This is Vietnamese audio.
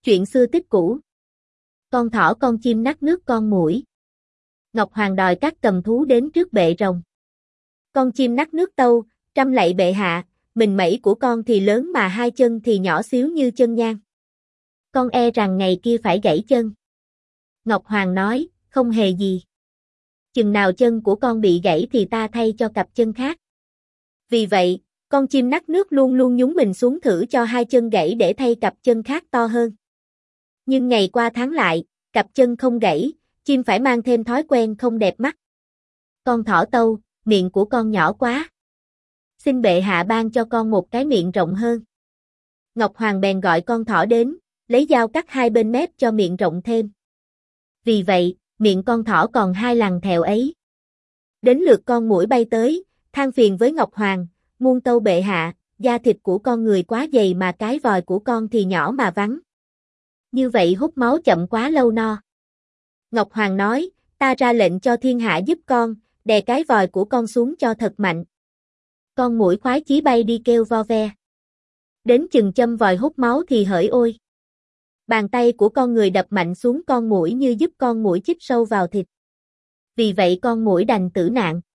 Chuyện xưa tích cũ. Con thỏ con chim nắt nước con muỗi. Ngọc Hoàng đòi các cầm thú đến trước bệ rồng. Con chim nắt nước tâu, trăm lạy bệ hạ, mình mẩy của con thì lớn mà hai chân thì nhỏ xíu như chân nhang. Con e rằng ngày kia phải gãy chân. Ngọc Hoàng nói, không hề gì. Chừng nào chân của con bị gãy thì ta thay cho cặp chân khác. Vì vậy, con chim nắt nước luôn luôn nhúng mình xuống thử cho hai chân gãy để thay cặp chân khác to hơn. Nhưng ngày qua tháng lại, cặp chân không gãy, chim phải mang thêm thói quen không đẹp mắt. Con thỏ tâu, miệng của con nhỏ quá. Xin bệ hạ ban cho con một cái miệng rộng hơn. Ngọc Hoàng bèn gọi con thỏ đến, lấy dao cắt hai bên mép cho miệng rộng thêm. Vì vậy, miệng con thỏ còn hai lằn thèo ấy. Đến lượt con muỗi bay tới, than phiền với Ngọc Hoàng, muôn tâu bệ hạ, da thịt của con người quá dày mà cái vòi của con thì nhỏ mà vắng. Như vậy hút máu chậm quá lâu no. Ngọc Hoàng nói, ta ra lệnh cho thiên hạ giúp con, đè cái vòi của con xuống cho thật mạnh. Con muỗi khoái chí bay đi kêu vo ve. Đến chừng châm vòi hút máu thì hỡi ôi. Bàn tay của con người đập mạnh xuống con muỗi như giúp con muỗi chích sâu vào thịt. Vì vậy con muỗi đành tử nạn.